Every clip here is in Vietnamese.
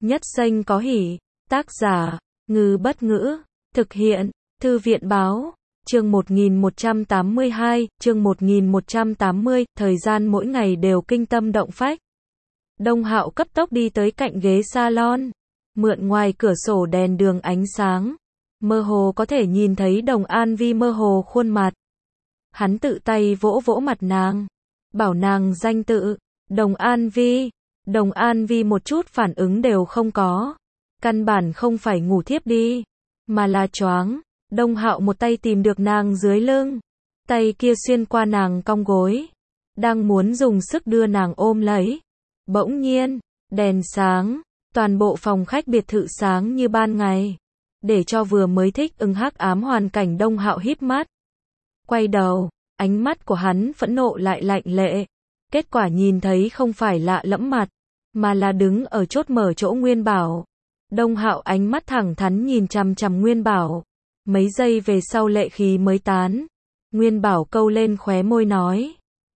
Nhất xanh có hỉ. Tác giả, Ngư Bất Ngữ. Thực hiện, Thư viện Báo. Chương 1182, chương 1180, thời gian mỗi ngày đều kinh tâm động phách. Đông Hạo cấp tốc đi tới cạnh ghế salon, mượn ngoài cửa sổ đèn đường ánh sáng, mơ hồ có thể nhìn thấy Đồng An Vi mơ hồ khuôn mặt. Hắn tự tay vỗ vỗ mặt nàng, bảo nàng danh tự, Đồng An Vi. Đồng An Vi một chút phản ứng đều không có, căn bản không phải ngủ thiếp đi, mà là choáng. Đông Hạo một tay tìm được nàng dưới lưng, tay kia xuyên qua nàng cong gối, đang muốn dùng sức đưa nàng ôm lấy. Bỗng nhiên, đèn sáng, toàn bộ phòng khách biệt thự sáng như ban ngày, để cho vừa mới thích ứng hắc ám hoàn cảnh Đông Hạo híp mắt. Quay đầu, ánh mắt của hắn phẫn nộ lại lạnh lệ. Kết quả nhìn thấy không phải lạ lẫm mặt, mà là đứng ở chốt mở chỗ Nguyên Bảo. Đông Hạo ánh mắt thẳng thắn nhìn chằm chằm Nguyên Bảo. Mấy giây về sau lệ khí mới tán. Nguyên Bảo câu lên khóe môi nói: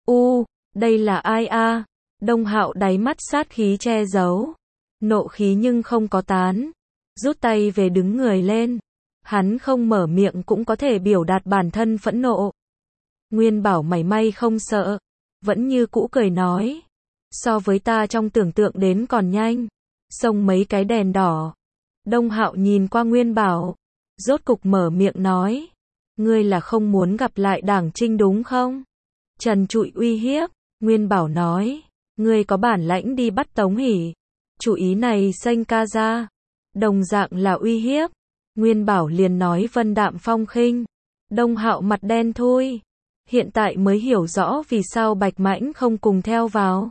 đây là ai a? Đông Hạo đáy mắt sát khí che giấu, nộ khí nhưng không có tán. Rút tay về đứng người lên. Hắn không mở miệng cũng có thể biểu đạt bản thân phẫn nộ. Nguyên Bảo mảy may không sợ, vẫn như cũ cười nói: so với ta trong tưởng tượng đến còn nhanh. Xông mấy cái đèn đỏ. Đông Hạo nhìn qua Nguyên Bảo, rốt cục mở miệng nói: ngươi là không muốn gặp lại Đảng Trinh đúng không? Trần trụi uy hiếp. Nguyên Bảo nói: ngươi có bản lãnh đi bắt Tống Hỷ. Chủ ý này xanh ca ra, đồng dạng là uy hiếp. Nguyên Bảo liền nói vân đạm phong khinh. Đông Hạo mặt đen thui, hiện tại mới hiểu rõ vì sao Bạch Mãnh không cùng theo vào.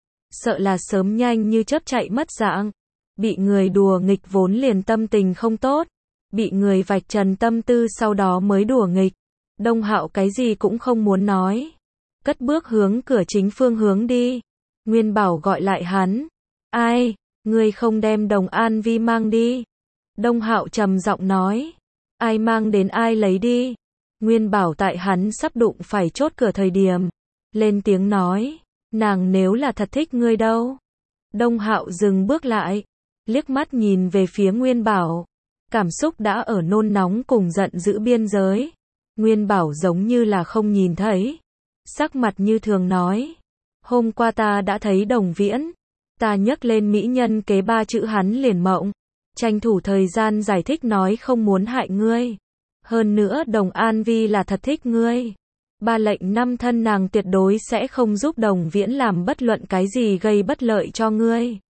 Sợ là sớm nhanh như chớp chạy mất dạng. Bị người đùa nghịch vốn liền tâm tình không tốt, bị người vạch trần tâm tư sau đó mới đùa nghịch. Đông Hạo cái gì cũng không muốn nói, cất bước hướng cửa chính phương hướng đi. Nguyên Bảo gọi lại hắn: ai, ngươi không đem Đồng An Vi mang đi? Đông Hạo trầm giọng nói: ai mang đến ai lấy đi. Nguyên Bảo tại hắn sắp đụng phải chốt cửa thời điểm, lên tiếng nói: nàng nếu là thật thích ngươi đâu. Đông Hạo dừng bước lại, liếc mắt nhìn về phía Nguyên Bảo, cảm xúc đã ở nôn nóng cùng giận dữ biên giới. Nguyên Bảo giống như là không nhìn thấy, sắc mặt như thường nói: hôm qua ta đã thấy Đồng Viễn, ta nhấc lên mỹ nhân kế 3 chữ hắn liền mộng, tranh thủ thời gian giải thích nói không muốn hại ngươi. Hơn nữa Đồng An Vi là thật thích ngươi. 3 lệnh 5 thân nàng tuyệt đối sẽ không giúp Đồng Viễn làm bất luận cái gì gây bất lợi cho ngươi.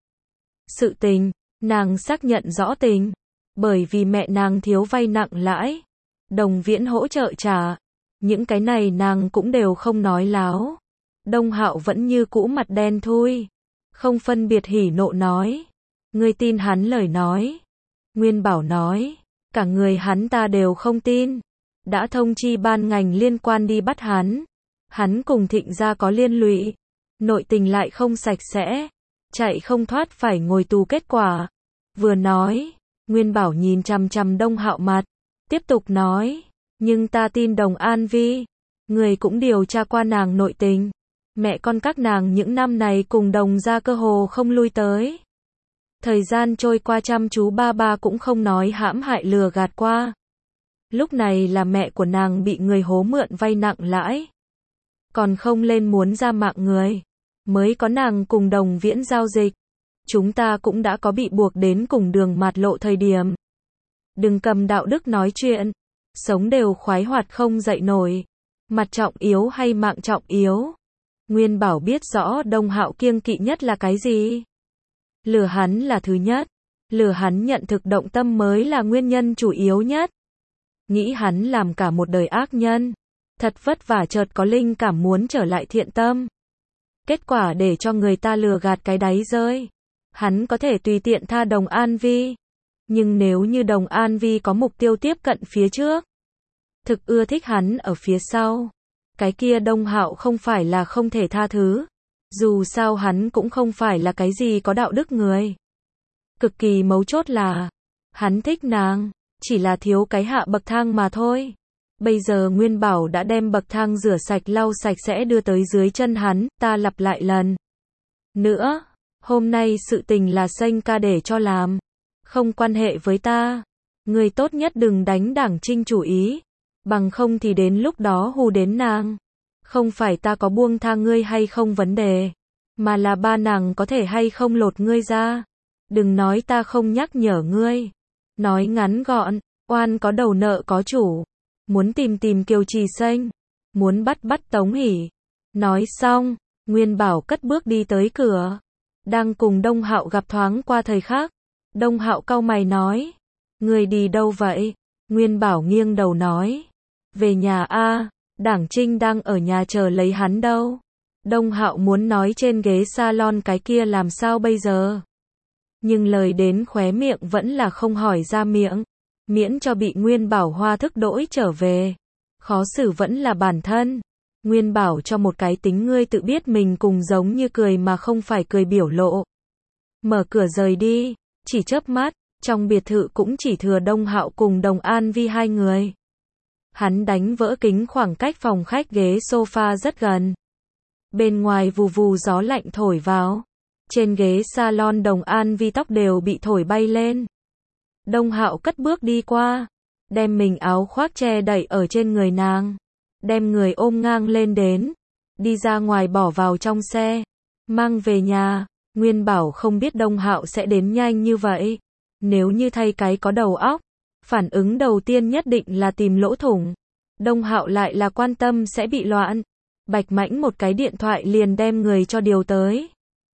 Sự tình, nàng xác nhận rõ tình, bởi vì mẹ nàng thiếu vay nặng lãi, Đồng Viễn hỗ trợ trả. Những cái này nàng cũng đều không nói láo. Đông Hạo vẫn như cũ mặt đen thui, không phân biệt hỉ nộ nói: ngươi tin hắn lời nói? Nguyên Bảo nói: cả người hắn ta đều không tin. Đã thông chi ban ngành liên quan đi bắt hắn. Hắn cùng Thịnh gia có liên lụy, nội tình lại không sạch sẽ, chạy không thoát phải ngồi tù kết quả. Vừa nói, Nguyên Bảo nhìn chằm chằm Đông Hạo mặt, tiếp tục nói: nhưng ta tin Đồng An Vi, người cũng điều tra qua nàng nội tình. Mẹ con các nàng những năm này cùng Đồng gia cơ hồ không lui tới. Thời gian trôi qua chăm chú ba cũng không nói hãm hại lừa gạt qua. Lúc này là mẹ của nàng bị người hố mượn vay nặng lãi, còn không lên muốn ra mạng người, mới có nàng cùng Đồng Viễn giao dịch. Chúng ta cũng đã có bị buộc đến cùng đường mạt lộ thời điểm. Đừng cầm đạo đức nói chuyện, sống đều khoái hoạt không dậy nổi. Mặt trọng yếu hay mạng trọng yếu? Nguyên Bảo biết rõ Đông Hạo kiêng kỵ nhất là cái gì. Lừa hắn là thứ nhất, lừa hắn nhận thực động tâm mới là nguyên nhân chủ yếu nhất. Nghĩ hắn làm cả một đời ác nhân, thật vất vả chợt có linh cảm muốn trở lại thiện tâm. Kết quả để cho người ta lừa gạt cái đáy rơi. Hắn có thể tùy tiện tha Đồng An Vi, nhưng nếu như Đồng An Vi có mục tiêu tiếp cận phía trước, thực ưa thích hắn ở phía sau, cái kia Đông Hạo không phải là không thể tha thứ. Dù sao hắn cũng không phải là cái gì có đạo đức người. Cực kỳ mấu chốt là, hắn thích nàng, chỉ là thiếu cái hạ bậc thang mà thôi. Bây giờ Nguyên Bảo đã đem bậc thang rửa sạch lau sạch sẽ đưa tới dưới chân hắn. Ta lặp lại lần nữa, Hôm nay sự tình là Sanh ca để cho làm, không quan hệ với ta. Ngươi tốt nhất đừng đánh Đảng Trinh chủ ý, bằng không thì đến lúc đó hù đến nàng. Không phải ta có buông tha ngươi hay không vấn đề, mà là ba nàng có thể hay không lột ngươi ra. Đừng nói ta không nhắc nhở ngươi. Nói ngắn gọn, oan có đầu nợ có chủ. Muốn tìm Kiều Trì Sanh, muốn bắt Tống Hỷ. Nói xong, Nguyên Bảo cất bước đi tới cửa. Đang cùng Đông Hạo gặp thoáng qua thời khắc. Đông Hạo cau mày nói, ngươi đi đâu vậy? Nguyên Bảo nghiêng đầu nói, về nhà a, Đảng Trinh đang ở nhà chờ lấy hắn đâu. Đông Hạo muốn nói trên ghế salon cái kia làm sao bây giờ? Nhưng lời đến khóe miệng vẫn là không hỏi ra miệng, miễn cho bị Nguyên Bảo hoa thức đỗi trở về. Khó xử vẫn là bản thân. Nguyên Bảo cho một cái tính ngươi tự biết mình cùng giống như cười mà không phải cười biểu lộ. Mở cửa rời đi, chỉ chớp mắt, trong biệt thự cũng chỉ thừa Đông Hạo cùng Đồng An Vi hai người. Hắn đánh vỡ kính khoảng cách phòng khách ghế sofa rất gần. Bên ngoài vù vù gió lạnh thổi vào. Trên ghế salon Đồng An Vi tóc đều bị thổi bay lên. Đông Hạo cất bước đi qua, đem mình áo khoác che đậy ở trên người nàng, đem người ôm ngang lên đến, đi ra ngoài bỏ vào trong xe, mang về nhà. Nguyên Bảo không biết Đông Hạo sẽ đến nhanh như vậy. Nếu như thay cái có đầu óc, phản ứng đầu tiên nhất định là tìm lỗ thủng. Đông Hạo lại là quan tâm sẽ bị loạn. Bạch mãnh một cái điện thoại liền đem người cho điều tới.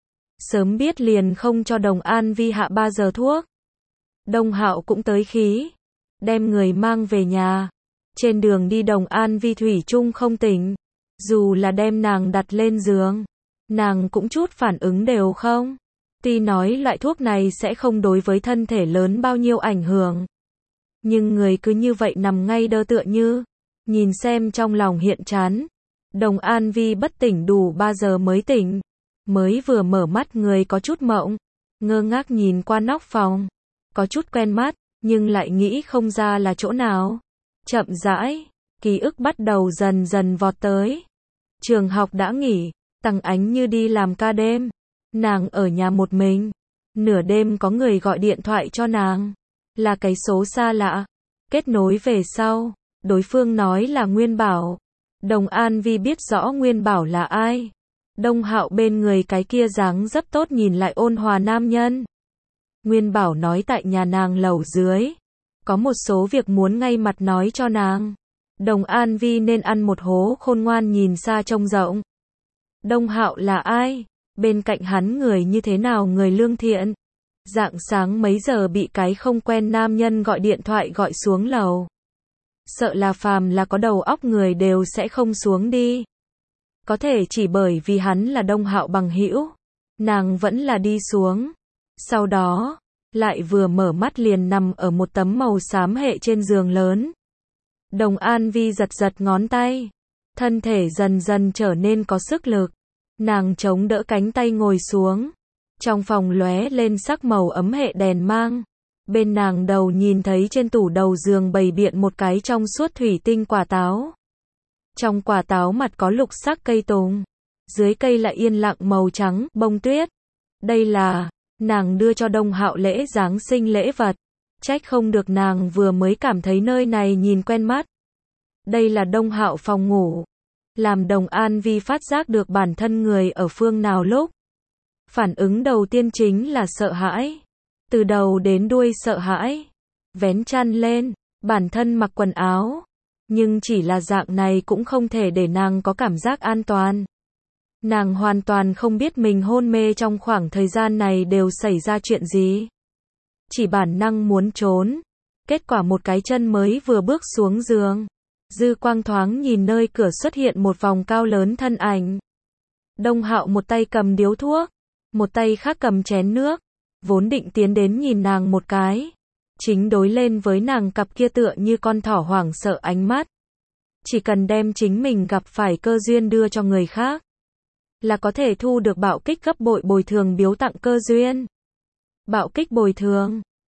Sớm biết liền không cho Đồng An Vi hạ 3 giờ thuốc. Đông Hạo cũng tới khí, đem người mang về nhà. Trên đường đi Đồng An Vi thủy chung không tỉnh. Dù là đem nàng đặt lên giường, nàng cũng chút phản ứng đều không. Tuy nói loại thuốc này sẽ không đối với thân thể lớn bao nhiêu ảnh hưởng, nhưng người cứ như vậy nằm ngay đơ tựa như. Nhìn xem trong lòng hiện chán. Đồng An Vi bất tỉnh đủ 3 giờ mới tỉnh. Mới vừa mở mắt người có chút mộng, ngơ ngác nhìn qua nóc phòng. Có chút quen mắt, nhưng lại nghĩ không ra là chỗ nào. Chậm rãi, ký ức bắt đầu dần dần vọt tới. Trường học đã nghỉ, Tăng Ánh Như đi làm ca đêm. Nàng ở nhà một mình. Nửa đêm có người gọi điện thoại cho nàng. Là cái số xa lạ. Kết nối về sau, đối phương nói là Nguyên Bảo. Đồng An Vi biết rõ Nguyên Bảo là ai. Đông Hạo bên người cái kia dáng dấp tốt nhìn lại ôn hòa nam nhân. Nguyên Bảo nói tại nhà nàng lầu dưới. Có một số việc muốn ngay mặt nói cho nàng. Đồng An Vi nên ăn một hố khôn ngoan nhìn xa trông rộng. Đông Hạo là ai? Bên cạnh hắn người như thế nào, người lương thiện? Rạng sáng mấy giờ bị cái không quen nam nhân gọi điện thoại gọi xuống lầu. Sợ là phàm là có đầu óc người đều sẽ không xuống đi. Có thể chỉ bởi vì hắn là Đông Hạo bằng hữu, nàng vẫn là đi xuống. Sau đó, lại vừa mở mắt liền nằm ở một tấm màu xám hệ trên giường lớn. Đồng An Vi giật ngón tay, thân thể dần dần trở nên có sức lực. Nàng chống đỡ cánh tay ngồi xuống. Trong phòng lóe lên sắc màu ấm hệ đèn mang. Bên nàng đầu nhìn thấy trên tủ đầu giường bày biện một cái trong suốt thủy tinh quả táo. Trong quả táo mặt có lục sắc cây tùng. Dưới cây là yên lặng màu trắng, bông tuyết. Đây là, nàng đưa cho Đông Hạo lễ Giáng sinh lễ vật. Trách không được nàng vừa mới cảm thấy nơi này nhìn quen mắt. Đây là Đông Hạo phòng ngủ. Làm Đồng An Vi phát giác được bản thân người ở phương nào lúc. Phản ứng đầu tiên chính là sợ hãi. Từ đầu đến đuôi sợ hãi. Vén chăn lên, bản thân mặc quần áo. Nhưng chỉ là dạng này cũng không thể để nàng có cảm giác an toàn. Nàng hoàn toàn không biết mình hôn mê trong khoảng thời gian này đều xảy ra chuyện gì. Chỉ bản năng muốn trốn. Kết quả một cái chân mới vừa bước xuống giường. Dư quang thoáng nhìn nơi cửa xuất hiện một vòng cao lớn thân ảnh. Đông Hạo một tay cầm điếu thuốc, một tay khác cầm chén nước. Vốn định tiến đến nhìn nàng một cái. Chính đối lên với nàng cặp kia tựa như con thỏ hoảng sợ ánh mắt. Chỉ cần đem chính mình gặp phải cơ duyên đưa cho người khác, là có thể thu được bạo kích gấp bội bồi thường biếu tặng cơ duyên. Bạo kích bồi thường.